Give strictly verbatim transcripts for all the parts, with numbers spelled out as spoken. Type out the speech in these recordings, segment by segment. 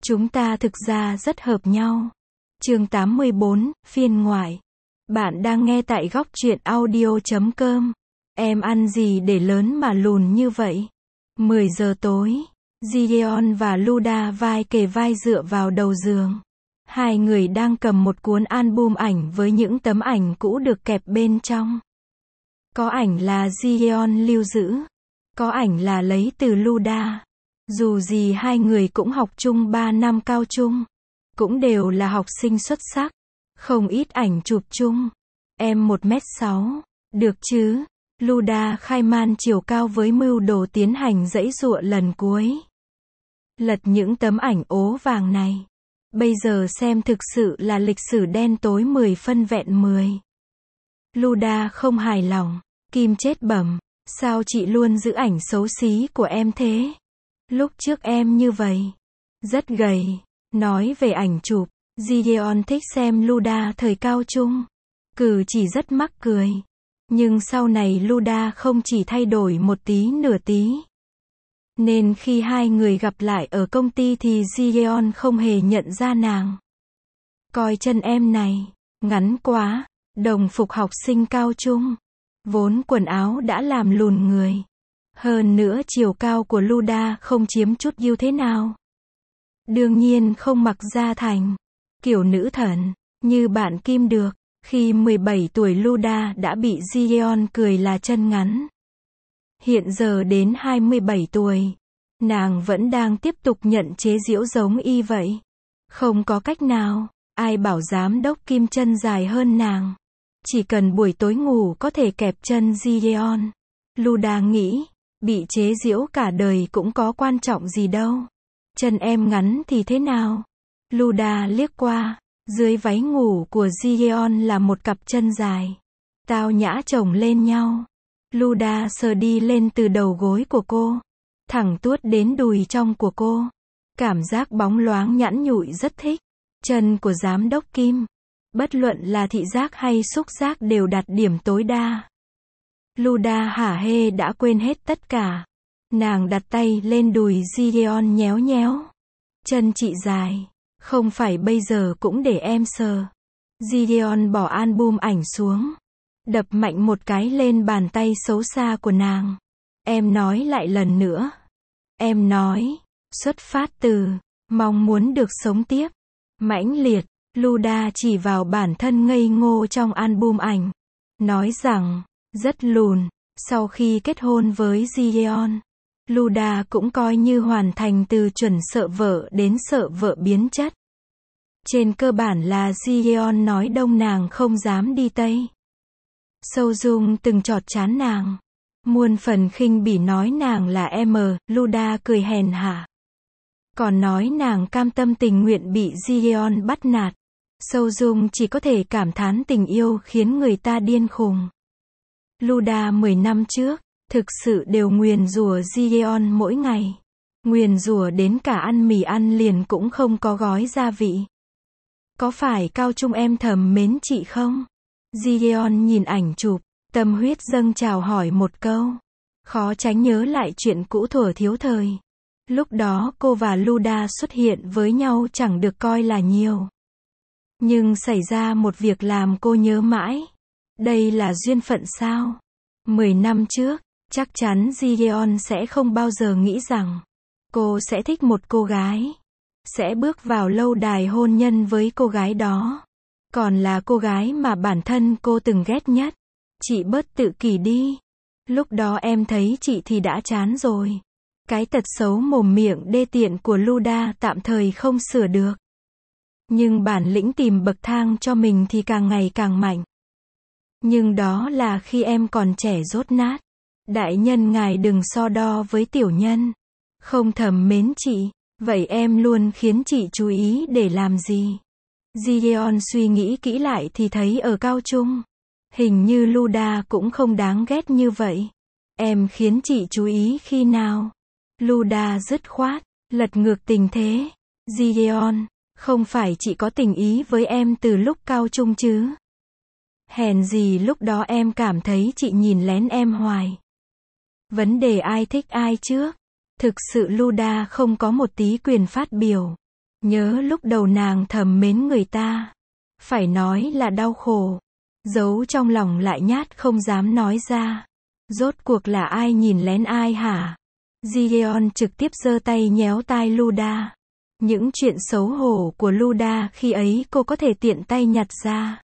Chúng ta thực ra rất hợp nhau. Chương tám mươi bốn, phiên ngoại. Bạn đang nghe tại góc truyện audio chấm com. Em ăn gì để lớn mà lùn như vậy? mười giờ tối, Gideon và Luda vai kề vai dựa vào đầu giường. Hai người đang cầm một cuốn album ảnh với những tấm ảnh cũ được kẹp bên trong. Có ảnh là Gideon lưu giữ, có ảnh là lấy từ Luda. Dù gì hai người cũng học chung ba năm cao trung, cũng đều là học sinh xuất sắc, không ít ảnh chụp chung. Em một mét sáu, được chứ? Luda khai man chiều cao với mưu đồ tiến hành giãy giụa lần cuối. Lật những tấm ảnh ố vàng này. Bây giờ xem thực sự là lịch sử đen tối mười phân vẹn mười. Luda không hài lòng. Kim chết bẩm, sao chị luôn giữ ảnh xấu xí của em thế? Lúc trước em như vậy, rất gầy. Nói về ảnh chụp, Gideon thích xem Luda thời cao trung. Cử chỉ rất mắc cười. Nhưng sau này Luda không chỉ thay đổi một tí nửa tí. Nên khi hai người gặp lại ở công ty thì Gideon không hề nhận ra nàng. Coi chân em này, ngắn quá, đồng phục học sinh cao trung. Vốn quần áo đã làm lùn người. Hơn nữa chiều cao của Luda không chiếm chút ưu thế nào. Đương nhiên không mặc ra thành kiểu nữ thần như bạn Kim được. Khi mười bảy tuổi Luda đã bị Gideon cười là chân ngắn. Hiện giờ đến hai mươi bảy tuổi, nàng vẫn đang tiếp tục nhận chế giễu giống y vậy. Không có cách nào, ai bảo giám đốc Kim chân dài hơn nàng. Chỉ cần buổi tối ngủ có thể kẹp chân Gideon. Luda nghĩ, bị chế giễu cả đời cũng có quan trọng gì đâu. Chân em ngắn thì thế nào? Luda liếc qua, dưới váy ngủ của Gideon là một cặp chân dài, tao nhã chồng lên nhau. Luda sờ đi lên từ đầu gối của cô, thẳng tuốt đến đùi trong của cô. Cảm giác bóng loáng nhẵn nhụi rất thích. Chân của giám đốc Kim, bất luận là thị giác hay xúc giác đều đạt điểm tối đa. Luda hả hê đã quên hết tất cả. Nàng đặt tay lên đùi Gideon nhéo nhéo. Chân chị dài, không phải bây giờ cũng để em sờ. Gideon bỏ album ảnh xuống, đập mạnh một cái lên bàn tay xấu xa của nàng. Em nói lại lần nữa. Em nói, xuất phát từ mong muốn được sống tiếp, mãnh liệt. Luda chỉ vào bản thân ngây ngô trong album ảnh, nói rằng, rất lùn. Sau khi kết hôn với Gideon, Luda cũng coi như hoàn thành từ chuẩn sợ vợ đến sợ vợ biến chất. Trên cơ bản là Gideon nói đông nàng không dám đi tây. Sâu Dung từng chọt chán nàng, muôn phần khinh bỉ nói nàng là em. Luda cười hèn hạ, còn nói nàng cam tâm tình nguyện bị Gideon bắt nạt. Sâu Dung chỉ có thể cảm thán tình yêu khiến người ta điên khùng. Luda mười năm trước, thực sự đều nguyền rủa Gideon mỗi ngày. Nguyền rủa đến cả ăn mì ăn liền cũng không có gói gia vị. Có phải cao trung em thầm mến chị không? Gideon nhìn ảnh chụp, tâm huyết dâng trào hỏi một câu. Khó tránh nhớ lại chuyện cũ thuở thiếu thời. Lúc đó cô và Luda xuất hiện với nhau chẳng được coi là nhiều. Nhưng xảy ra một việc làm cô nhớ mãi. Đây là duyên phận sao? Mười năm trước, chắc chắn Gideon sẽ không bao giờ nghĩ rằng cô sẽ thích một cô gái, sẽ bước vào lâu đài hôn nhân với cô gái đó. Còn là cô gái mà bản thân cô từng ghét nhất. Chị bớt tự kỷ đi. Lúc đó em thấy chị thì đã chán rồi. Cái tật xấu mồm miệng đê tiện của Luda tạm thời không sửa được. Nhưng bản lĩnh tìm bậc thang cho mình thì càng ngày càng mạnh. Nhưng đó là khi em còn trẻ dốt nát. Đại nhân ngài đừng so đo với tiểu nhân. Không thầm mến chị, vậy em luôn khiến chị chú ý để làm gì? Gideon suy nghĩ kỹ lại thì thấy ở cao trung, hình như Luda cũng không đáng ghét như vậy. Em khiến chị chú ý khi nào? Luda dứt khoát, lật ngược tình thế. Gideon, không phải chị có tình ý với em từ lúc cao trung chứ? Hèn gì lúc đó em cảm thấy chị nhìn lén em hoài. Vấn đề ai thích ai trước? Thực sự Luda không có một tí quyền phát biểu. Nhớ lúc đầu nàng thầm mến người ta. Phải nói là đau khổ. Giấu trong lòng lại nhát không dám nói ra. Rốt cuộc là ai nhìn lén ai hả? Gideon trực tiếp giơ tay nhéo tai Luda. Những chuyện xấu hổ của Luda khi ấy cô có thể tiện tay nhặt ra.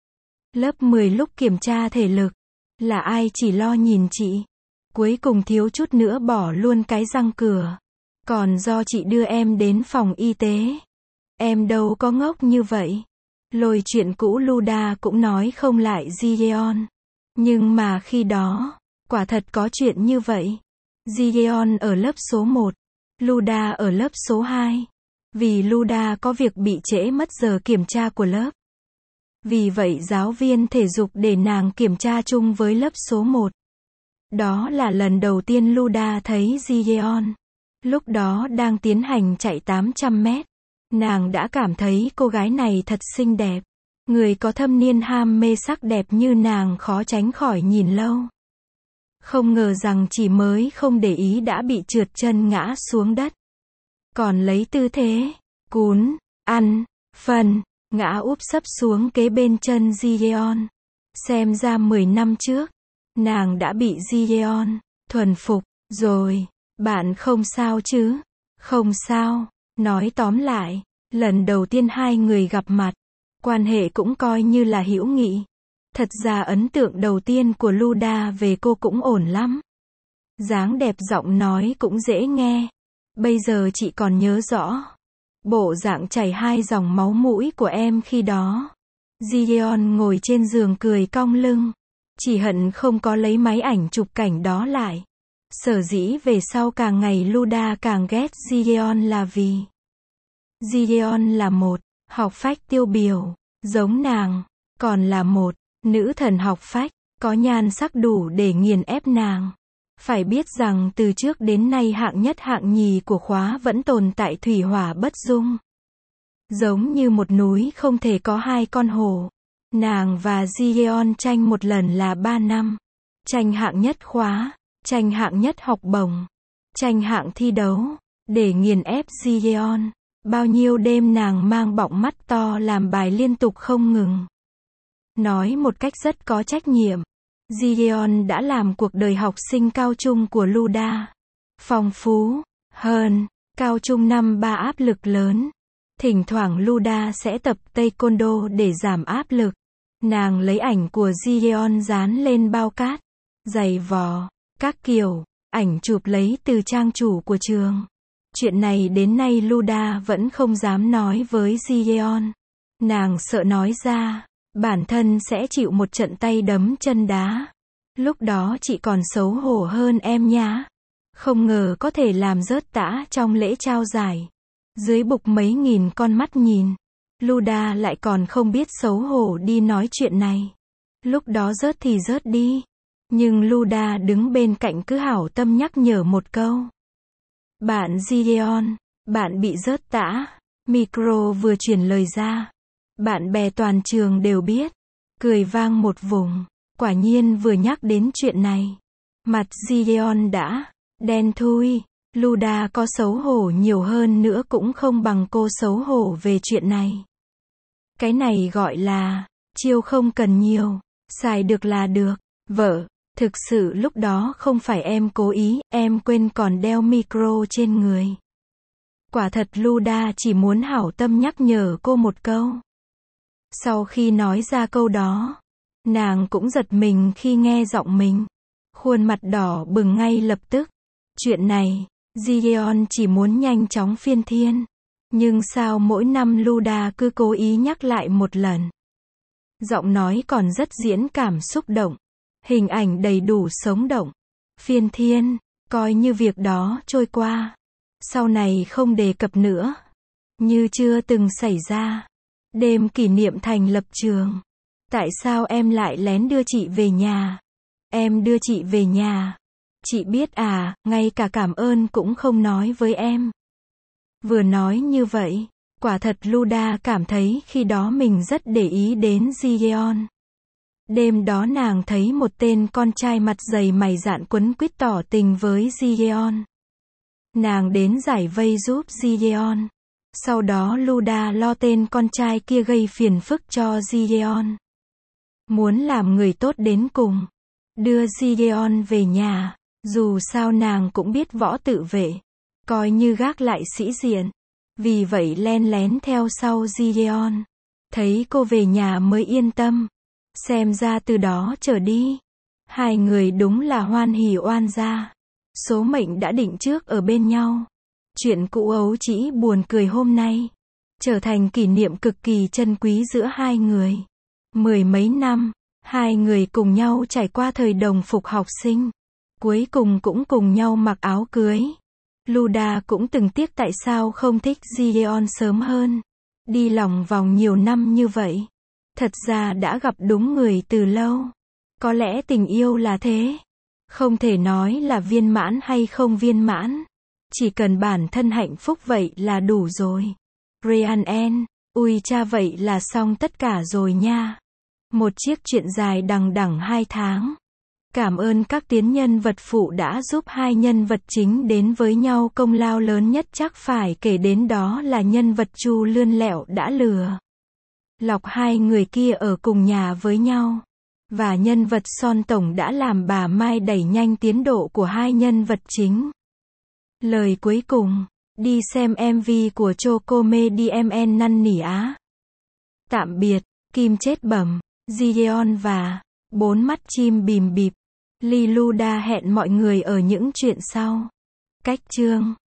Lớp mười lúc kiểm tra thể lực. Là ai chỉ lo nhìn chị. Cuối cùng thiếu chút nữa bỏ luôn cái răng cửa. Còn do chị đưa em đến phòng y tế. Em đâu có ngốc như vậy. Lôi chuyện cũ Luda cũng nói không lại Gideon. Nhưng mà khi đó, quả thật có chuyện như vậy. Gideon ở lớp số một. Luda ở lớp số hai. Vì Luda có việc bị trễ mất giờ kiểm tra của lớp. Vì vậy giáo viên thể dục để nàng kiểm tra chung với lớp số một. Đó là lần đầu tiên Luda thấy Gideon. Lúc đó đang tiến hành chạy tám trăm mét. Nàng đã cảm thấy cô gái này thật xinh đẹp. Người có thâm niên ham mê sắc đẹp như nàng khó tránh khỏi nhìn lâu. Không ngờ rằng chỉ mới không để ý đã bị trượt chân ngã xuống đất. Còn lấy tư thế, cún, ăn, phần, ngã úp sấp xuống kế bên chân Gideon. Xem ra mười năm trước, nàng đã bị Gideon thuần phục rồi. Bạn không sao chứ? Không sao. Nói tóm lại, lần đầu tiên hai người gặp mặt, quan hệ cũng coi như là hữu nghị. Thật ra ấn tượng đầu tiên của Luda về cô cũng ổn lắm. Dáng đẹp, giọng nói cũng dễ nghe. Bây giờ chị còn nhớ rõ bộ dạng chảy hai dòng máu mũi của em khi đó. Gideon ngồi trên giường cười cong lưng. Chỉ hận không có lấy máy ảnh chụp cảnh đó lại. Sở dĩ về sau càng ngày Luda càng ghét Gideon là vì Gideon là một học phách tiêu biểu, giống nàng, còn là một nữ thần học phách, có nhan sắc đủ để nghiền ép nàng. Phải biết rằng từ trước đến nay hạng nhất hạng nhì của khóa vẫn tồn tại thủy hỏa bất dung. Giống như một núi không thể có hai con hổ. Nàng và Gideon tranh một lần là ba năm. Tranh hạng nhất khóa, tranh hạng nhất học bổng, tranh hạng thi đấu, để nghiền ép Gideon. Bao nhiêu đêm nàng mang bọng mắt to làm bài liên tục không ngừng. Nói một cách rất có trách nhiệm, Gideon đã làm cuộc đời học sinh cao trung của Luda phong phú hơn. Cao trung năm ba áp lực lớn. Thỉnh thoảng Luda sẽ tập taekwondo để giảm áp lực. Nàng lấy ảnh của Gideon dán lên bao cát, giày vò, các kiểu, ảnh chụp lấy từ trang chủ của trường. Chuyện này đến nay Luda vẫn không dám nói với Gideon. Nàng sợ nói ra, bản thân sẽ chịu một trận tay đấm chân đá. Lúc đó chị còn xấu hổ hơn em nhá. Không ngờ có thể làm rớt tã trong lễ trao giải. Dưới bục mấy nghìn con mắt nhìn. Luda lại còn không biết xấu hổ đi nói chuyện này. Lúc đó rớt thì rớt đi. Nhưng Luda đứng bên cạnh cứ hảo tâm nhắc nhở một câu. Bạn Gideon, bạn bị rớt tã. Micro vừa truyền lời ra. Bạn bè toàn trường đều biết. Cười vang một vùng. Quả nhiên vừa nhắc đến chuyện này. Mặt Gideon đã đen thui. Luda có xấu hổ nhiều hơn nữa cũng không bằng cô xấu hổ về chuyện này. Cái này gọi là chiêu không cần nhiều, xài được là được. Vợ, thực sự lúc đó không phải em cố ý, em quên còn đeo micro trên người. Quả thật Luda chỉ muốn hảo tâm nhắc nhở cô một câu. Sau khi nói ra câu đó, nàng cũng giật mình khi nghe giọng mình. Khuôn mặt đỏ bừng ngay lập tức. Chuyện này, Gideon chỉ muốn nhanh chóng phiên thiên. Nhưng sao mỗi năm Luda cứ cố ý nhắc lại một lần. Giọng nói còn rất diễn cảm xúc động. Hình ảnh đầy đủ sống động. Phiên thiên, coi như việc đó trôi qua. Sau này không đề cập nữa. Như chưa từng xảy ra. Đêm kỷ niệm thành lập trường. Tại sao em lại lén đưa chị về nhà? Em đưa chị về nhà. Chị biết à, ngay cả cảm ơn cũng không nói với em. Vừa nói như vậy, quả thật Luda cảm thấy khi đó mình rất để ý đến Gideon. Đêm đó nàng thấy một tên con trai mặt dày mày dạn quấn quýt tỏ tình với Gideon. Nàng đến giải vây giúp Gideon. Sau đó Luda lo tên con trai kia gây phiền phức cho Gideon. Muốn làm người tốt đến cùng. Đưa Gideon về nhà. Dù sao nàng cũng biết võ tự vệ. Coi như gác lại sĩ diện. Vì vậy len lén theo sau Gideon. Thấy cô về nhà mới yên tâm. Xem ra từ đó trở đi. Hai người đúng là hoan hỉ oan gia. Số mệnh đã định trước ở bên nhau. Chuyện cũ ấu trĩ buồn cười hôm nay. Trở thành kỷ niệm cực kỳ trân quý giữa hai người. Mười mấy năm. Hai người cùng nhau trải qua thời đồng phục học sinh. Cuối cùng cũng cùng nhau mặc áo cưới. Luda cũng từng tiếc tại sao không thích Gideon sớm hơn. Đi lòng vòng nhiều năm như vậy. Thật ra đã gặp đúng người từ lâu. Có lẽ tình yêu là thế. Không thể nói là viên mãn hay không viên mãn. Chỉ cần bản thân hạnh phúc vậy là đủ rồi. Ryan, ui cha vậy là xong tất cả rồi nha. Một chiếc chuyện dài đằng đẵng hai tháng. Cảm ơn các tiến nhân vật phụ đã giúp hai nhân vật chính đến với nhau. Công lao lớn nhất chắc phải kể đến đó là nhân vật Chu lươn lẹo đã lừa lọc hai người kia ở cùng nhà với nhau. Và nhân vật Son Tổng đã làm bà Mai đẩy nhanh tiến độ của hai nhân vật chính. Lời cuối cùng, đi xem em vê của Chocomedy em en năn nỉ Á. Tạm biệt, Kim chết bẩm, Gideon và bốn mắt chim bìm bịp. Luda hẹn mọi người ở những chuyện sau. Cách chương